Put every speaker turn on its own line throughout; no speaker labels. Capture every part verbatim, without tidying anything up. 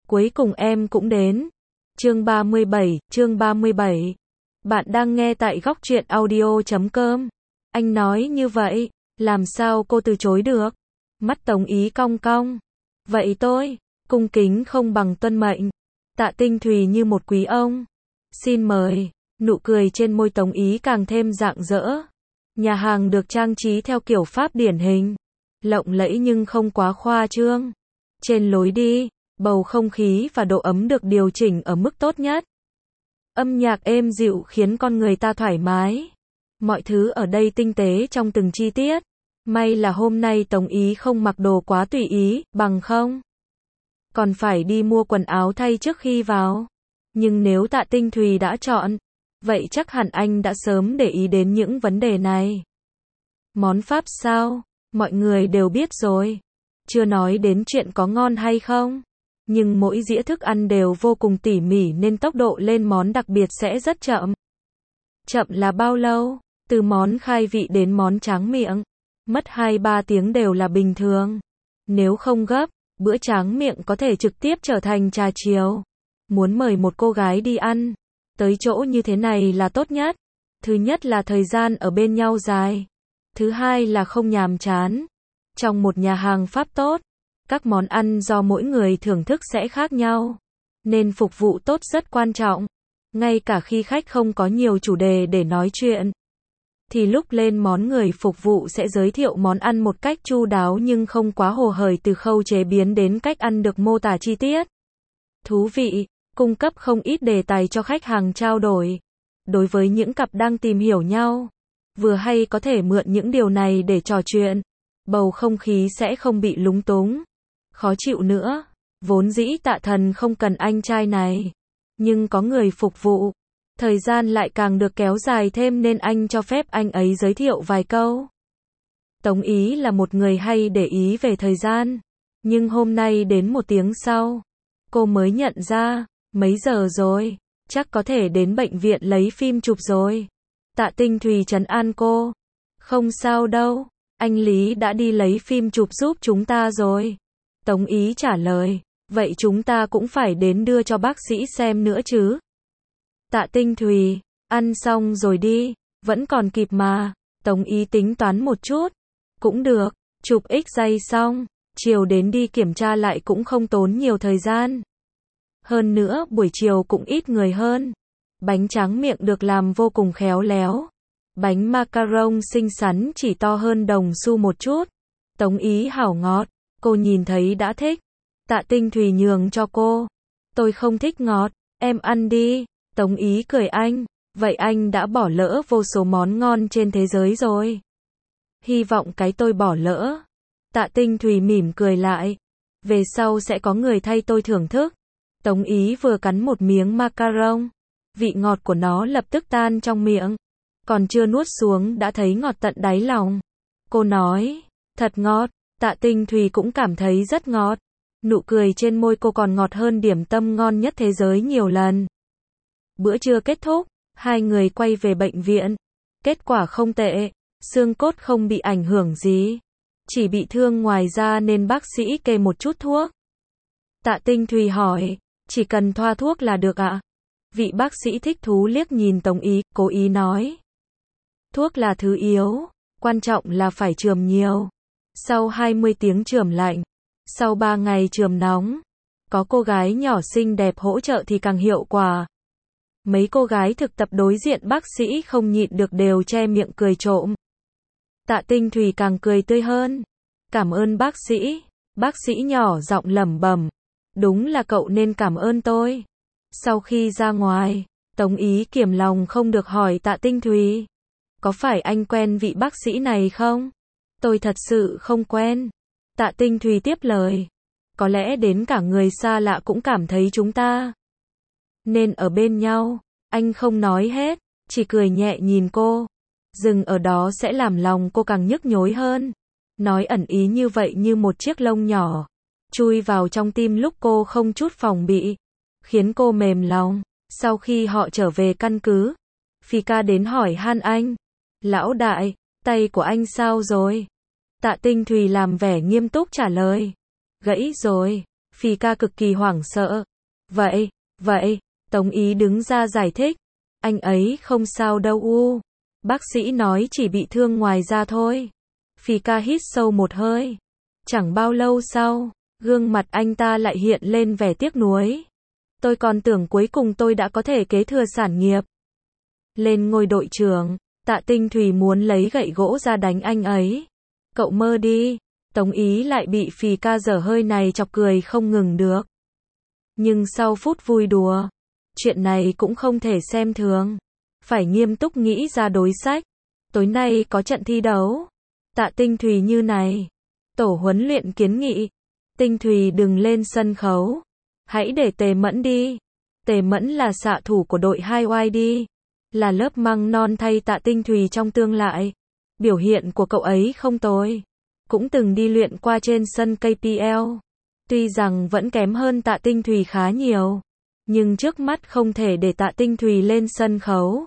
Cuối cùng em cũng đến. Chương ba mươi bảy, chương ba mươi bảy. Bạn đang nghe tại góc truyện audio chấm com. Anh nói như vậy, làm sao cô từ chối được? Mắt Tống Ý cong cong. Vậy tôi, cung kính không bằng tuân mệnh. Tạ Tinh Thùy như một quý ông. Xin mời, nụ cười trên môi Tống Ý càng thêm rạng rỡ. Nhà hàng được trang trí theo kiểu Pháp điển hình. Lộng lẫy nhưng không quá khoa trương. Trên lối đi, bầu không khí và độ ấm được điều chỉnh ở mức tốt nhất. Âm nhạc êm dịu khiến con người ta thoải mái. Mọi thứ ở đây tinh tế trong từng chi tiết. May là hôm nay Tống Ý không mặc đồ quá tùy ý, bằng không còn phải đi mua quần áo thay trước khi vào. Nhưng nếu Tạ Tinh Thùy đã chọn, vậy chắc hẳn anh đã sớm để ý đến những vấn đề này. Món Pháp sao? Mọi người đều biết rồi. Chưa nói đến chuyện có ngon hay không. Nhưng mỗi dĩa thức ăn đều vô cùng tỉ mỉ nên tốc độ lên món đặc biệt sẽ rất chậm. Chậm là bao lâu? Từ món khai vị đến món tráng miệng. Mất hai ba tiếng đều là bình thường. Nếu không gấp, bữa tráng miệng có thể trực tiếp trở thành trà chiều. Muốn mời một cô gái đi ăn, tới chỗ như thế này là tốt nhất. Thứ nhất là thời gian ở bên nhau dài. Thứ hai là không nhàm chán. Trong một nhà hàng Pháp tốt, các món ăn do mỗi người thưởng thức sẽ khác nhau. Nên phục vụ tốt rất quan trọng. Ngay cả khi khách không có nhiều chủ đề để nói chuyện, thì lúc lên món người phục vụ sẽ giới thiệu món ăn một cách chu đáo nhưng không quá hồ hởi, từ khâu chế biến đến cách ăn được mô tả chi tiết. Thú vị, cung cấp không ít đề tài cho khách hàng trao đổi. Đối với những cặp đang tìm hiểu nhau, vừa hay có thể mượn những điều này để trò chuyện. Bầu không khí sẽ không bị lúng túng, khó chịu nữa. Vốn dĩ Tạ Thần không cần anh trai này, nhưng có người phục vụ, thời gian lại càng được kéo dài thêm nên anh cho phép anh ấy giới thiệu vài câu. Tống Ý là một người hay để ý về thời gian, nhưng hôm nay đến một tiếng sau, cô mới nhận ra, mấy giờ rồi, chắc có thể đến bệnh viện lấy phim chụp rồi. Tạ Tinh Thùy trấn an cô, không sao đâu, anh Lý đã đi lấy phim chụp giúp chúng ta rồi. Tống Ý trả lời, vậy chúng ta cũng phải đến đưa cho bác sĩ xem nữa chứ. Tạ Tinh Thùy, ăn xong rồi đi, vẫn còn kịp mà. Tống Ý tính toán một chút, cũng được, chụp x giây xong, chiều đến đi kiểm tra lại cũng không tốn nhiều thời gian. Hơn nữa buổi chiều cũng ít người hơn. Bánh tráng miệng được làm vô cùng khéo léo. Bánh macaron xinh xắn chỉ to hơn đồng xu một chút. Tống Ý hảo ngọt, cô nhìn thấy đã thích. Tạ Tinh Thùy nhường cho cô. Tôi không thích ngọt, em ăn đi. Tống Ý cười anh, vậy anh đã bỏ lỡ vô số món ngon trên thế giới rồi. Hy vọng cái tôi bỏ lỡ. Tạ Tinh Thùy mỉm cười lại. Về sau sẽ có người thay tôi thưởng thức. Tống Ý vừa cắn một miếng macaron. Vị ngọt của nó lập tức tan trong miệng. Còn chưa nuốt xuống đã thấy ngọt tận đáy lòng. Cô nói, thật ngọt. Tạ Tinh Thùy cũng cảm thấy rất ngọt. Nụ cười trên môi cô còn ngọt hơn điểm tâm ngon nhất thế giới nhiều lần. Bữa trưa kết thúc, hai người quay về bệnh viện. Kết quả không tệ, xương cốt không bị ảnh hưởng gì. Chỉ bị thương ngoài da nên bác sĩ kê một chút thuốc. Tạ Tinh Thùy hỏi, chỉ cần thoa thuốc là được ạ? Vị bác sĩ thích thú liếc nhìn Tống Ý, cố ý nói. Thuốc là thứ yếu, quan trọng là phải chườm nhiều. Sau hai mươi tiếng chườm lạnh, sau ba ngày chườm nóng, có cô gái nhỏ xinh đẹp hỗ trợ thì càng hiệu quả. Mấy cô gái thực tập đối diện bác sĩ không nhịn được đều che miệng cười trộm. Tạ Tinh Thùy càng cười tươi hơn. Cảm ơn bác sĩ. Bác sĩ nhỏ giọng lẩm bẩm. Đúng là cậu nên cảm ơn tôi. Sau khi ra ngoài, Tống Ý kiềm lòng không được hỏi Tạ Tinh Thùy. Có phải anh quen vị bác sĩ này không? Tôi thật sự không quen. Tạ Tinh Thùy tiếp lời. Có lẽ đến cả người xa lạ cũng cảm thấy chúng ta nên ở bên nhau. Anh không nói hết, chỉ cười nhẹ nhìn cô. Dừng ở đó sẽ làm lòng cô càng nhức nhối hơn. Nói ẩn ý như vậy như một chiếc lông nhỏ chui vào trong tim lúc cô không chút phòng bị, khiến cô mềm lòng. Sau khi họ trở về căn cứ, Phi ca đến hỏi han anh. Lão đại, tay của anh sao rồi? Tạ Tinh Thùy làm vẻ nghiêm túc trả lời. Gãy rồi. Phi ca cực kỳ hoảng sợ. Vậy, vậy, Tống Ý đứng ra giải thích. Anh ấy không sao đâu u. Bác sĩ nói chỉ bị thương ngoài da thôi. Phi ca hít sâu một hơi. Chẳng bao lâu sau, gương mặt anh ta lại hiện lên vẻ tiếc nuối. Tôi còn tưởng cuối cùng tôi đã có thể kế thừa sản nghiệp. Lên ngôi đội trưởng, Tạ Tinh Thùy muốn lấy gậy gỗ ra đánh anh ấy. Cậu mơ đi. Tống Ý lại bị Phì ca dở hơi này chọc cười không ngừng được. Nhưng sau phút vui đùa, chuyện này cũng không thể xem thường. Phải nghiêm túc nghĩ ra đối sách. Tối nay có trận thi đấu. Tạ Tinh Thùy như này. Tổ huấn luyện kiến nghị. Tinh Thùy đừng lên sân khấu. Hãy để Tề Mẫn đi. Tề Mẫn là xạ thủ của đội hai oai đi. Là lớp măng non thay Tạ Tinh Thùy trong tương lai. Biểu hiện của cậu ấy không tồi. Cũng từng đi luyện qua trên sân ca pê lờ. Tuy rằng vẫn kém hơn Tạ Tinh Thùy khá nhiều. Nhưng trước mắt không thể để Tạ Tinh Thùy lên sân khấu.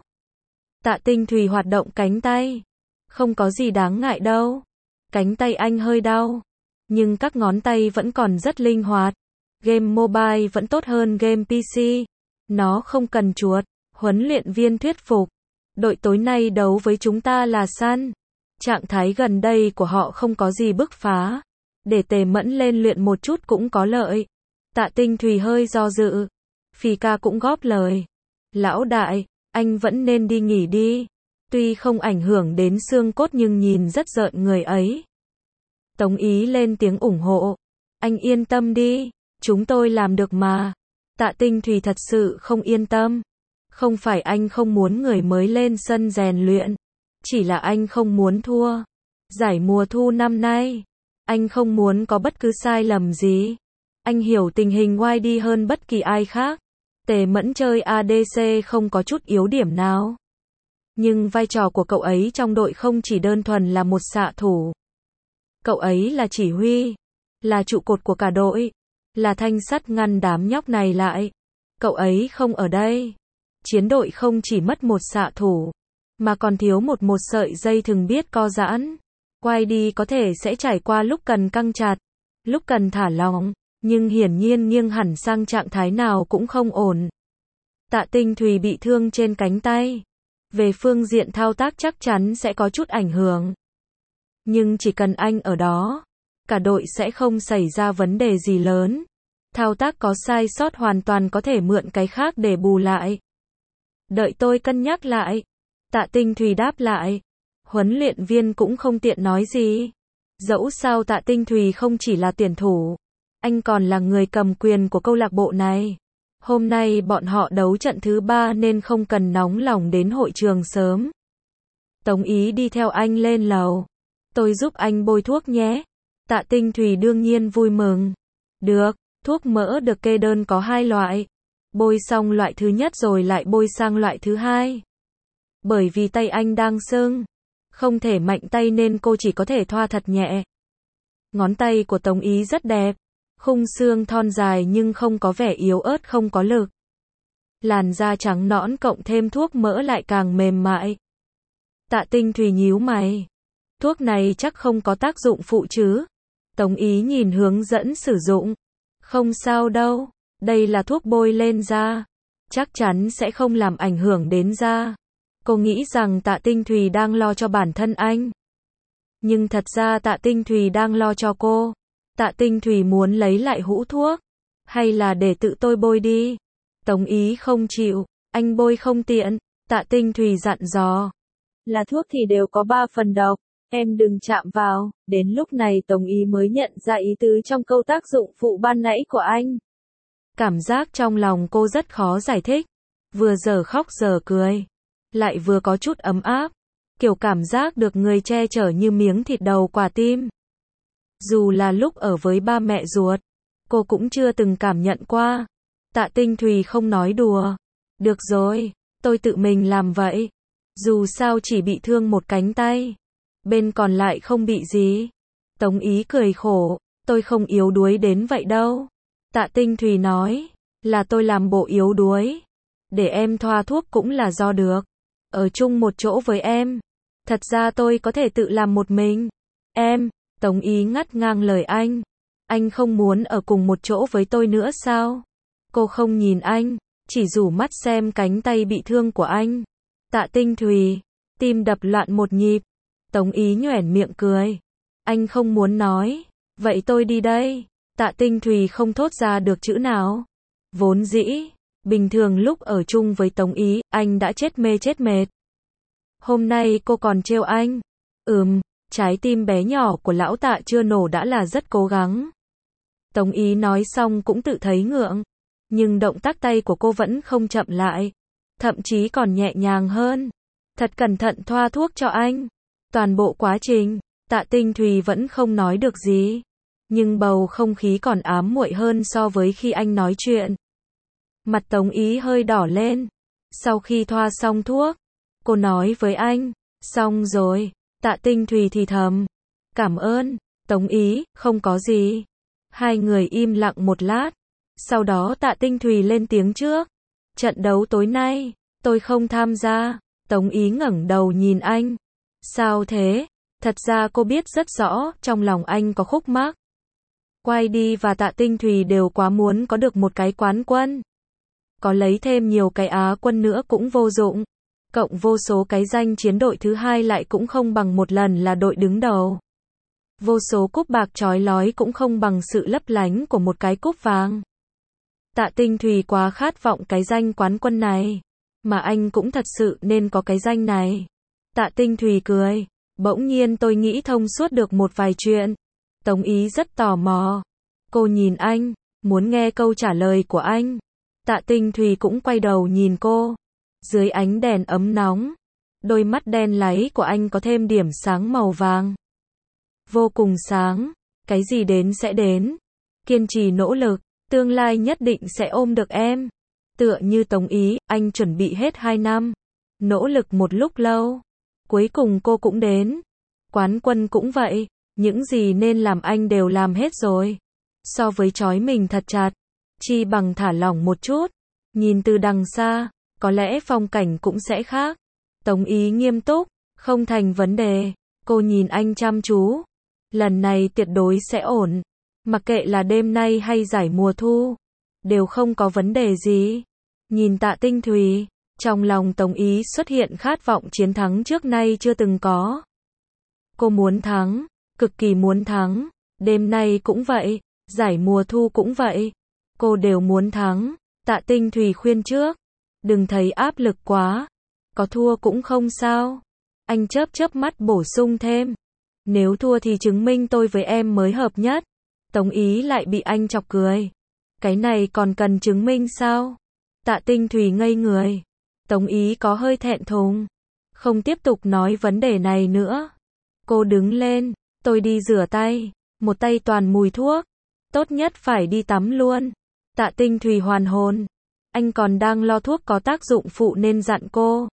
Tạ Tinh Thùy hoạt động cánh tay. Không có gì đáng ngại đâu. Cánh tay anh hơi đau. Nhưng các ngón tay vẫn còn rất linh hoạt. Game mobile vẫn tốt hơn game pê xê. Nó không cần chuột. Huấn luyện viên thuyết phục. Đội tối nay đấu với chúng ta là săn. Trạng thái gần đây của họ không có gì bứt phá. Để Tề Mẫn lên luyện một chút cũng có lợi. Tạ Tinh Thùy hơi do dự. Phì ca cũng góp lời. Lão đại, anh vẫn nên đi nghỉ đi. Tuy không ảnh hưởng đến xương cốt nhưng nhìn rất rợn người ấy. Tống Ý lên tiếng ủng hộ. Anh yên tâm đi. Chúng tôi làm được mà. Tạ Tinh Thùy thật sự không yên tâm. Không phải anh không muốn người mới lên sân rèn luyện. Chỉ là anh không muốn thua. Giải mùa thu năm nay. Anh không muốn có bất cứ sai lầm gì. Anh hiểu tình hình oai đi hơn bất kỳ ai khác. Tề Mẫn chơi a đê xê không có chút yếu điểm nào. Nhưng vai trò của cậu ấy trong đội không chỉ đơn thuần là một xạ thủ. Cậu ấy là chỉ huy. Là trụ cột của cả đội. Là thanh sắt ngăn đám nhóc này lại. Cậu ấy không ở đây. Chiến đội không chỉ mất một xạ thủ. Mà còn thiếu một một sợi dây thừng biết co giãn. Quay đi có thể sẽ trải qua lúc cần căng chặt. Lúc cần thả lỏng. Nhưng hiển nhiên nghiêng hẳn sang trạng thái nào cũng không ổn. Tạ Tinh Thùy bị thương trên cánh tay. Về phương diện thao tác chắc chắn sẽ có chút ảnh hưởng. Nhưng chỉ cần anh ở đó, cả đội sẽ không xảy ra vấn đề gì lớn. Thao tác có sai sót hoàn toàn có thể mượn cái khác để bù lại. Đợi tôi cân nhắc lại. Tạ Tinh Thùy đáp lại. Huấn luyện viên cũng không tiện nói gì. Dẫu sao Tạ Tinh Thùy không chỉ là tuyển thủ. Anh còn là người cầm quyền của câu lạc bộ này. Hôm nay bọn họ đấu trận thứ ba nên không cần nóng lòng đến hội trường sớm. Tống Ý đi theo anh lên lầu. Tôi giúp anh bôi thuốc nhé. Tạ Tinh Thùy đương nhiên vui mừng. Được, thuốc mỡ được kê đơn có hai loại. Bôi xong loại thứ nhất rồi lại bôi sang loại thứ hai. Bởi vì tay anh đang sưng. Không thể mạnh tay nên cô chỉ có thể thoa thật nhẹ. Ngón tay của Tống Ý rất đẹp. Khung xương thon dài nhưng không có vẻ yếu ớt không có lực. Làn da trắng nõn cộng thêm thuốc mỡ lại càng mềm mại. Tạ Tinh Thùy nhíu mày. Thuốc này chắc không có tác dụng phụ chứ? Tống Ý nhìn hướng dẫn sử dụng. Không sao đâu. Đây là thuốc bôi lên da. Chắc chắn sẽ không làm ảnh hưởng đến da. Cô nghĩ rằng Tạ Tinh Thùy đang lo cho bản thân anh. Nhưng thật ra Tạ Tinh Thùy đang lo cho cô. Tạ Tinh Thùy muốn lấy lại hũ thuốc. Hay là để tự tôi bôi đi? Tống Ý không chịu. Anh bôi không tiện. Tạ Tinh Thùy dặn dò. Là thuốc thì đều có ba phần độc. Em đừng chạm vào. Đến lúc này Tống Ý mới nhận ra ý tứ trong câu tác dụng phụ ban nãy của anh. Cảm giác trong lòng cô rất khó giải thích. Vừa giờ khóc giờ cười. Lại vừa có chút ấm áp. Kiểu cảm giác được người che chở như miếng thịt đầu quả tim. Dù là lúc ở với ba mẹ ruột, cô cũng chưa từng cảm nhận qua. Tạ Tinh Thùy không nói đùa. Được rồi, tôi tự mình làm vậy. Dù sao chỉ bị thương một cánh tay. Bên còn lại không bị gì. Tống Ý cười khổ. Tôi không yếu đuối đến vậy đâu. Tạ Tinh Thùy nói. Là tôi làm bộ yếu đuối. Để em thoa thuốc cũng là do được. Ở chung một chỗ với em. Thật ra tôi có thể tự làm một mình. Em. Tống Ý ngắt ngang lời anh. Anh không muốn ở cùng một chỗ với tôi nữa sao? Cô không nhìn anh, chỉ rủ mắt xem cánh tay bị thương của anh. Tạ Tinh Thùy, tim đập loạn một nhịp. Tống Ý nhoẻn miệng cười. Anh không muốn nói. Vậy tôi đi đây. Tạ Tinh Thùy không thốt ra được chữ nào. Vốn dĩ, bình thường lúc ở chung với Tống Ý, anh đã chết mê chết mệt. Hôm nay cô còn trêu anh. Ừm, trái tim bé nhỏ của lão Tạ chưa nổ đã là rất cố gắng. Tống Ý nói xong cũng tự thấy ngượng. Nhưng động tác tay của cô vẫn không chậm lại. Thậm chí còn nhẹ nhàng hơn. Thật cẩn thận thoa thuốc cho anh. Toàn bộ quá trình, Tạ Tinh Thùy vẫn không nói được gì. Nhưng bầu không khí còn ám muội hơn so với khi anh nói chuyện. Mặt Tống Ý hơi đỏ lên. Sau khi thoa xong thuốc, cô nói với anh, xong rồi. Tạ Tinh Thùy thì thầm, cảm ơn. Tống Ý, không có gì. Hai người im lặng một lát. Sau đó Tạ Tinh Thùy lên tiếng trước. Trận đấu tối nay, tôi không tham gia. Tống Ý ngẩng đầu nhìn anh. Sao thế? Thật ra cô biết rất rõ, trong lòng anh có khúc mắc. Quay đi và Tạ Tinh Thùy đều quá muốn có được một cái quán quân. Có lấy thêm nhiều cái Á quân nữa cũng vô dụng. Cộng vô số cái danh chiến đội thứ hai lại cũng không bằng một lần là đội đứng đầu. Vô số cúp bạc chói lói cũng không bằng sự lấp lánh của một cái cúp vàng. Tạ Tinh Thùy quá khát vọng cái danh quán quân này. Mà anh cũng thật sự nên có cái danh này. Tạ Tinh Thùy cười. Bỗng nhiên tôi nghĩ thông suốt được một vài chuyện. Tống Ý rất tò mò. Cô nhìn anh, muốn nghe câu trả lời của anh. Tạ Tinh Thùy cũng quay đầu nhìn cô. Dưới ánh đèn ấm nóng, đôi mắt đen láy của anh có thêm điểm sáng màu vàng. Vô cùng sáng. Cái gì đến sẽ đến. Kiên trì nỗ lực, tương lai nhất định sẽ ôm được em. Tựa như Tống Ý, anh chuẩn bị hết hai năm. Nỗ lực một lúc lâu. Cuối cùng cô cũng đến. Quán quân cũng vậy. Những gì nên làm anh đều làm hết rồi. So với trói mình thật chặt, chi bằng thả lỏng một chút. Nhìn từ đằng xa, có lẽ phong cảnh cũng sẽ khác. Tống Ý nghiêm túc, không thành vấn đề. Cô nhìn anh chăm chú. Lần này tuyệt đối sẽ ổn. Mặc kệ là đêm nay hay giải mùa thu, đều không có vấn đề gì. Nhìn Tạ Tinh Thùy, trong lòng Tống Ý xuất hiện khát vọng chiến thắng trước nay chưa từng có. Cô muốn thắng, cực kỳ muốn thắng. Đêm nay cũng vậy, giải mùa thu cũng vậy. Cô đều muốn thắng. Tạ Tinh Thùy khuyên trước. Đừng thấy áp lực quá. Có thua cũng không sao. Anh chớp chớp mắt bổ sung thêm. Nếu thua thì chứng minh tôi với em mới hợp nhất. Tống Ý lại bị anh chọc cười. Cái này còn cần chứng minh sao? Tạ Tinh Thùy ngây người. Tống Ý có hơi thẹn thùng. Không tiếp tục nói vấn đề này nữa. Cô đứng lên. Tôi đi rửa tay. Một tay toàn mùi thuốc. Tốt nhất phải đi tắm luôn. Tạ Tinh Thùy hoàn hồn. Anh còn đang lo thuốc có tác dụng phụ nên dặn cô.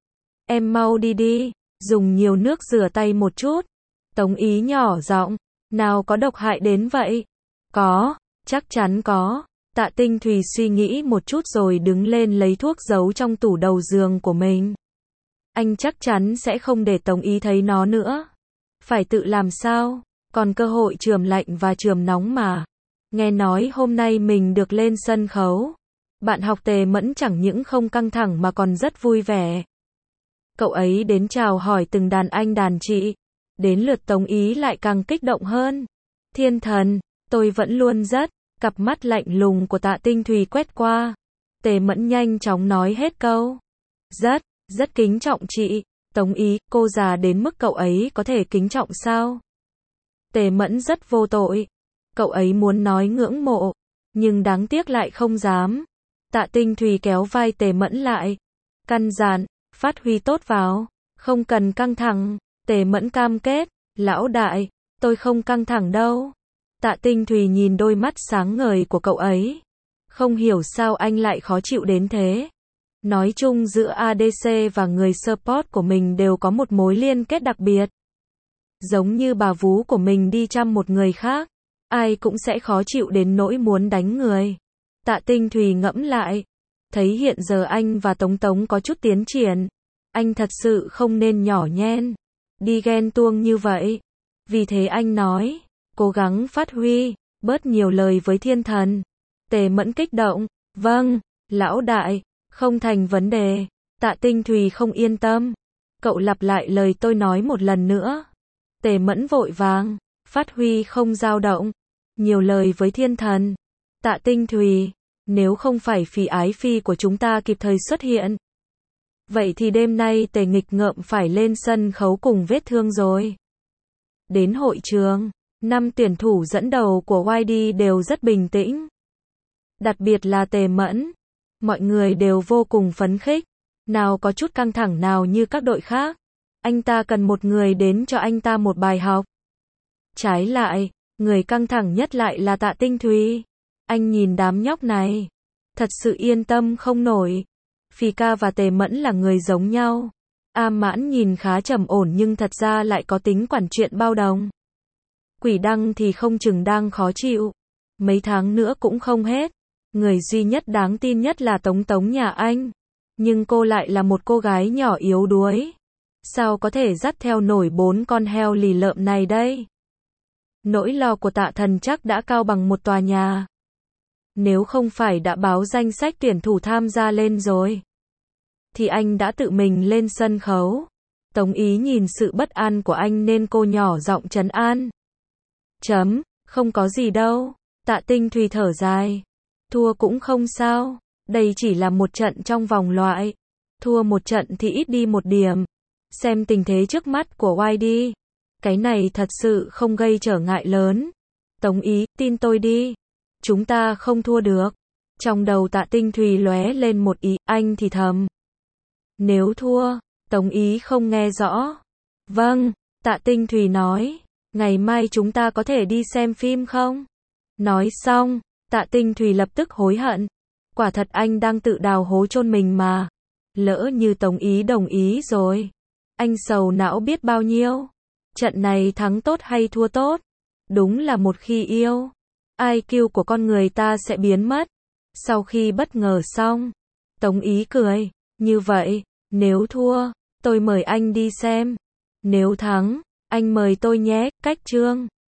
Em mau đi đi. Dùng nhiều nước rửa tay một chút. Tống Ý nhỏ giọng. Nào có độc hại đến vậy? Có. Chắc chắn có. Tạ Tinh Thùy suy nghĩ một chút rồi đứng lên lấy thuốc giấu trong tủ đầu giường của mình. Anh chắc chắn sẽ không để Tống Ý thấy nó nữa. Phải tự làm sao? Còn cơ hội chườm lạnh và chườm nóng mà. Nghe nói hôm nay mình được lên sân khấu. Bạn học Tề Mẫn chẳng những không căng thẳng mà còn rất vui vẻ. Cậu ấy đến chào hỏi từng đàn anh đàn chị. Đến lượt Tống Ý lại càng kích động hơn. Thiên thần, tôi vẫn luôn rất. Cặp mắt lạnh lùng của Tạ Tinh Thùy quét qua. Tề Mẫn nhanh chóng nói hết câu. Rất, rất kính trọng chị. Tống Ý, cô già đến mức cậu ấy có thể kính trọng sao? Tề Mẫn rất vô tội. Cậu ấy muốn nói ngưỡng mộ, nhưng đáng tiếc lại không dám. Tạ Tinh Thùy kéo vai Tề Mẫn lại. Căn dặn, phát huy tốt vào. Không cần căng thẳng. Tề Mẫn cam kết. Lão đại, tôi không căng thẳng đâu. Tạ Tinh Thùy nhìn đôi mắt sáng ngời của cậu ấy. Không hiểu sao anh lại khó chịu đến thế. Nói chung giữa a đê xê và người support của mình đều có một mối liên kết đặc biệt. Giống như bà vú của mình đi chăm một người khác, ai cũng sẽ khó chịu đến nỗi muốn đánh người. Tạ Tinh Thùy ngẫm lại. Thấy hiện giờ anh và Tống Tống có chút tiến triển. Anh thật sự không nên nhỏ nhen. Đi ghen tuông như vậy. Vì thế anh nói. Cố gắng phát huy. bớt nhiều lời với thiên thần. Tề Mẫn kích động, vâng, lão đại, không thành vấn đề. Tạ Tinh Thùy không yên tâm. Cậu lặp lại lời tôi nói một lần nữa. Tề Mẫn vội vàng, phát huy không dao động. Nhiều lời với thiên thần. Tạ Tinh Thùy, nếu không phải phỉ ái phi của chúng ta kịp thời xuất hiện. Vậy thì đêm nay Tề nghịch ngợm phải lên sân khấu cùng vết thương rồi. Đến hội trường, năm tuyển thủ dẫn đầu của Y D đều rất bình tĩnh. Đặc biệt là Tề Mẫn. Mọi người đều vô cùng phấn khích. Nào có chút căng thẳng nào như các đội khác. Anh ta cần một người đến cho anh ta một bài học. Trái lại, người căng thẳng nhất lại là Tạ Tinh Thùy. Anh nhìn đám nhóc này. Thật sự yên tâm không nổi. Phi ca và Tề Mẫn là người giống nhau. A Mãn nhìn khá trầm ổn nhưng thật ra lại có tính quản chuyện bao đồng. Quỷ Đăng thì không chừng đang khó chịu. Mấy tháng nữa cũng không hết. Người duy nhất đáng tin nhất là Tống Tống nhà anh. Nhưng cô lại là một cô gái nhỏ yếu đuối. Sao có thể dắt theo nổi bốn con heo lì lợm này đây? Nỗi lo của Tạ Thần chắc đã cao bằng một tòa nhà. Nếu không phải đã báo danh sách tuyển thủ tham gia lên rồi, thì anh đã tự mình lên sân khấu. Tống Ý nhìn sự bất an của anh nên cô nhỏ giọng trấn an. Chấm, không có gì đâu. Tạ Tinh Thùy thở dài. Thua cũng không sao. Đây chỉ là một trận trong vòng loại. Thua một trận thì ít đi một điểm. Xem tình thế trước mắt của Y D. Cái này thật sự không gây trở ngại lớn. Tống Ý, tin tôi đi. Chúng ta không thua được. Trong đầu Tạ Tinh Thùy lóe lên một ý, anh thì thầm. Nếu thua, Tống Ý không nghe rõ. Vâng, Tạ Tinh Thùy nói. Ngày mai chúng ta có thể đi xem phim không? Nói xong, Tạ Tinh Thùy lập tức hối hận. Quả thật anh đang tự đào hố chôn mình mà. Lỡ như Tống Ý đồng ý rồi. Anh sầu não biết bao nhiêu. Trận này thắng tốt hay thua tốt? Đúng là một khi yêu, I Q của con người ta sẽ biến mất. Sau khi bất ngờ xong, Tống Ý cười. Như vậy, nếu thua, tôi mời anh đi xem. Nếu thắng, anh mời tôi nhé. Cách chương